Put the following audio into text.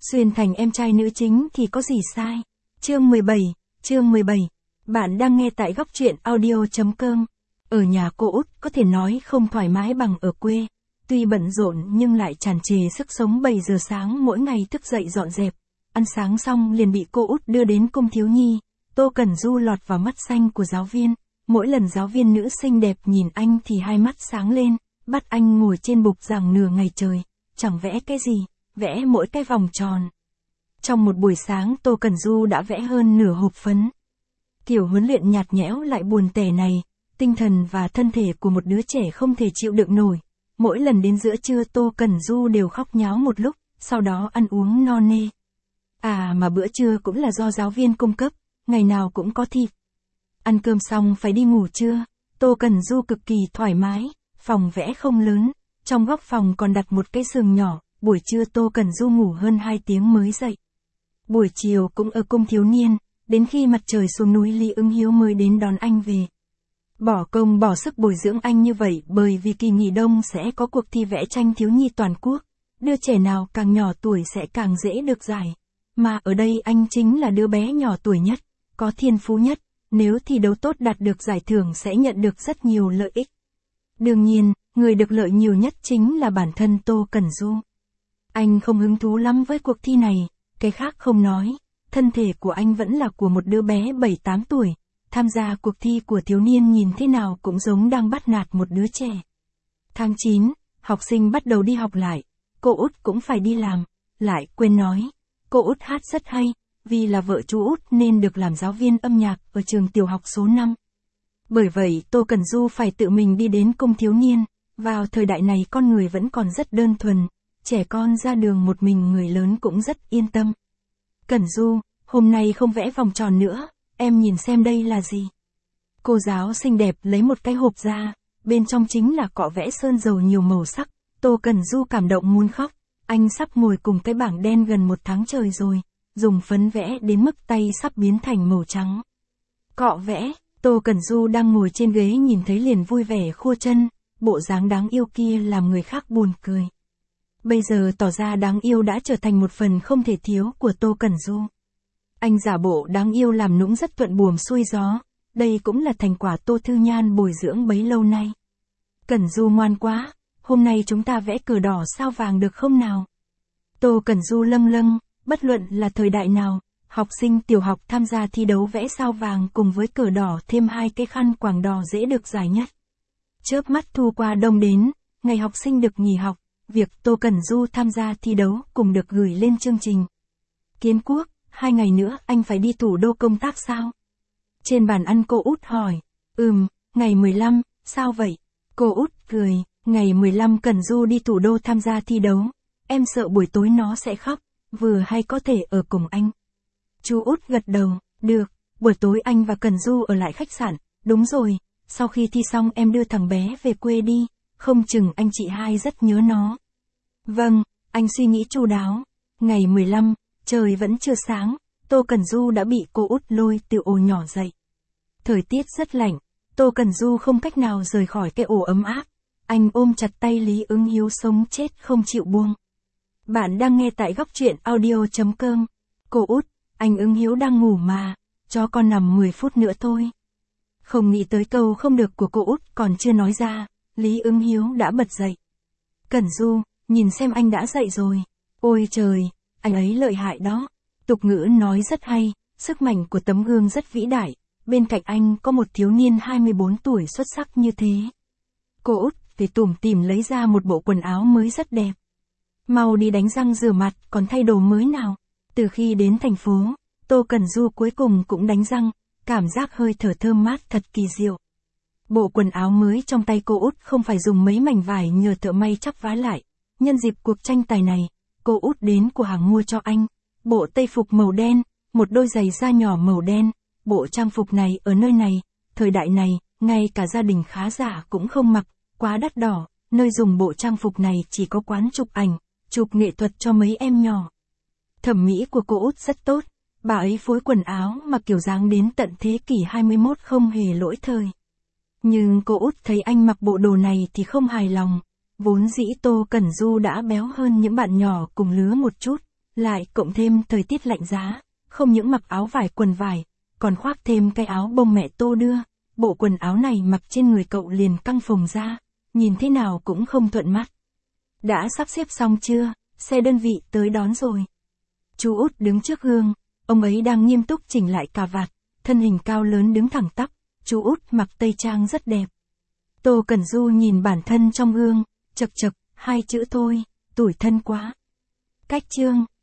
xuyên thành em trai nữ chính thì có gì sai. Chương 17. Bạn đang nghe tại góc truyện audio.com. Ở nhà cô út có thể nói không thoải mái bằng ở quê. Tuy bận rộn nhưng lại tràn trề sức sống. 7 giờ sáng mỗi ngày thức dậy dọn dẹp. Ăn sáng xong liền bị cô út đưa đến cung thiếu nhi. Tô Cẩn Du lọt vào mắt xanh của giáo viên. Mỗi lần giáo viên nữ xinh đẹp nhìn anh thì hai mắt sáng lên, bắt anh ngồi trên bục giảng nửa ngày trời. Chẳng vẽ cái gì, vẽ mỗi cái vòng tròn. Trong một buổi sáng Tô Cẩn Du đã vẽ hơn nửa hộp phấn. Kiểu huấn luyện nhạt nhẽo lại buồn tẻ này, tinh thần và thân thể của một đứa trẻ không thể chịu đựng nổi. Mỗi lần đến giữa trưa Tô Cẩn Du đều khóc nháo một lúc, sau đó ăn uống no nê. Mà bữa trưa cũng là do giáo viên cung cấp, ngày nào cũng có thịt. Ăn cơm xong phải đi ngủ trưa, Tô Cẩn Du cực kỳ thoải mái, phòng vẽ không lớn, trong góc phòng còn đặt một cái giường nhỏ. Buổi trưa Tô Cẩn Du ngủ hơn 2 tiếng mới dậy. Buổi chiều cũng ở cung thiếu niên, đến khi mặt trời xuống núi Lý Ứng Hiếu mới đến đón anh về. Bỏ công bỏ sức bồi dưỡng anh như vậy bởi vì kỳ nghỉ đông sẽ có cuộc thi vẽ tranh thiếu nhi toàn quốc. Đứa trẻ nào càng nhỏ tuổi sẽ càng dễ được giải. Mà ở đây anh chính là đứa bé nhỏ tuổi nhất, có thiên phú nhất, nếu thi đấu tốt đạt được giải thưởng sẽ nhận được rất nhiều lợi ích. Đương nhiên, người được lợi nhiều nhất chính là bản thân Tô Cẩn Du. Anh không hứng thú lắm với cuộc thi này, cái khác không nói, thân thể của anh vẫn là của một đứa bé 7-8 tuổi, tham gia cuộc thi của thiếu niên nhìn thế nào cũng giống đang bắt nạt một đứa trẻ. Tháng 9, học sinh bắt đầu đi học lại, cô út cũng phải đi làm, lại quên nói, cô út hát rất hay, vì là vợ chú út nên được làm giáo viên âm nhạc ở trường tiểu học số 5. Bởi vậy Tô Cẩn Du phải tự mình đi đến cung thiếu niên, vào thời đại này con người vẫn còn rất đơn thuần. Trẻ con ra đường một mình người lớn cũng rất yên tâm. Cẩn Du, hôm nay không vẽ vòng tròn nữa, em nhìn xem đây là gì. Cô giáo xinh đẹp lấy một cái hộp ra, bên trong chính là cọ vẽ sơn dầu nhiều màu sắc. Tô Cẩn Du cảm động muốn khóc, anh sắp ngồi cùng cái bảng đen gần 1 tháng trời rồi, dùng phấn vẽ đến mức tay sắp biến thành màu trắng. Cọ vẽ, Tô Cẩn Du đang ngồi trên ghế nhìn thấy liền vui vẻ khua chân, bộ dáng đáng yêu kia làm người khác buồn cười. Bây giờ tỏ ra đáng yêu đã trở thành một phần không thể thiếu của Tô Cẩn Du. Anh giả bộ đáng yêu làm nũng rất thuận buồm xuôi gió, đây cũng là thành quả Tô Thư Nhan bồi dưỡng bấy lâu nay. Cẩn Du ngoan quá, hôm nay chúng ta vẽ cờ đỏ sao vàng được không nào? Tô Cẩn Du lâng lâng, bất luận là thời đại nào, học sinh tiểu học tham gia thi đấu vẽ sao vàng cùng với cờ đỏ thêm 2 cái khăn quàng đỏ dễ được giải nhất. Chớp mắt thu qua đông đến, ngày học sinh được nghỉ học. Việc Tô Cẩn Du tham gia thi đấu cùng được gửi lên chương trình. Kiến Quốc, 2 ngày nữa anh phải đi thủ đô công tác sao? Trên bàn ăn cô út hỏi. Ngày 15, sao vậy? Cô út cười, ngày 15 Cẩn Du đi thủ đô tham gia thi đấu. Em sợ buổi tối nó sẽ khóc, vừa hay có thể ở cùng anh. Chú út gật đầu, được, buổi tối anh và Cẩn Du ở lại khách sạn, đúng rồi, sau khi thi xong em đưa thằng bé về quê đi. Không chừng anh chị hai rất nhớ nó. Vâng, anh suy nghĩ chu đáo. Ngày 15, trời vẫn chưa sáng, Tô Cẩn Du đã bị cô út lôi từ ổ nhỏ dậy. Thời tiết rất lạnh, Tô Cẩn Du không cách nào rời khỏi cái ổ ấm áp. Anh ôm chặt tay Lý Ứng Hiếu sống chết không chịu buông. Bạn đang nghe tại góc truyện audio.com. Cô út, anh Ứng Hiếu đang ngủ mà, cho con nằm 10 phút nữa thôi. Không nghĩ tới câu không được của cô út còn chưa nói ra. Lý Ứng Hiếu đã bật dậy. Cẩn Du, nhìn xem anh đã dậy rồi. Ôi trời, anh ấy lợi hại đó. Tục ngữ nói rất hay, sức mạnh của tấm gương rất vĩ đại. Bên cạnh anh có một thiếu niên 24 tuổi xuất sắc như thế. Cô út phải tủm tỉm lấy ra một bộ quần áo mới rất đẹp. Mau đi đánh răng rửa mặt còn thay đồ mới nào. Từ khi đến thành phố, Tô Cẩn Du cuối cùng cũng đánh răng, cảm giác hơi thở thơm mát thật kỳ diệu. Bộ quần áo mới trong tay cô út không phải dùng mấy mảnh vải nhờ thợ may chắp vá lại. Nhân dịp cuộc tranh tài này, cô út đến cửa hàng mua cho anh bộ tây phục màu đen, một đôi giày da nhỏ màu đen. Bộ trang phục này ở nơi này, thời đại này, ngay cả gia đình khá giả cũng không mặc, quá đắt đỏ. Nơi dùng bộ trang phục này chỉ có quán chụp ảnh, chụp nghệ thuật cho mấy em nhỏ. Thẩm mỹ của cô út rất tốt, bà ấy phối quần áo mà kiểu dáng đến tận thế kỷ 21 không hề lỗi thời. Nhưng cô út thấy anh mặc bộ đồ này thì không hài lòng. Vốn dĩ Tô Cẩn Du đã béo hơn những bạn nhỏ cùng lứa một chút, Lại cộng thêm thời tiết lạnh giá, không những mặc áo vải quần vải, còn khoác thêm cái áo bông mẹ Tô đưa, bộ quần áo này mặc trên người cậu liền căng phồng ra, nhìn thế nào cũng không thuận mắt. Đã sắp xếp xong chưa, xe đơn vị tới đón rồi. Chú Út đứng trước gương, ông ấy đang nghiêm túc chỉnh lại cà vạt, thân hình cao lớn đứng thẳng tắp, chú Út mặc tây trang rất đẹp. Tô Cẩn Du nhìn bản thân trong gương, chật chật, hai chữ thôi, tủi thân quá. Cách chương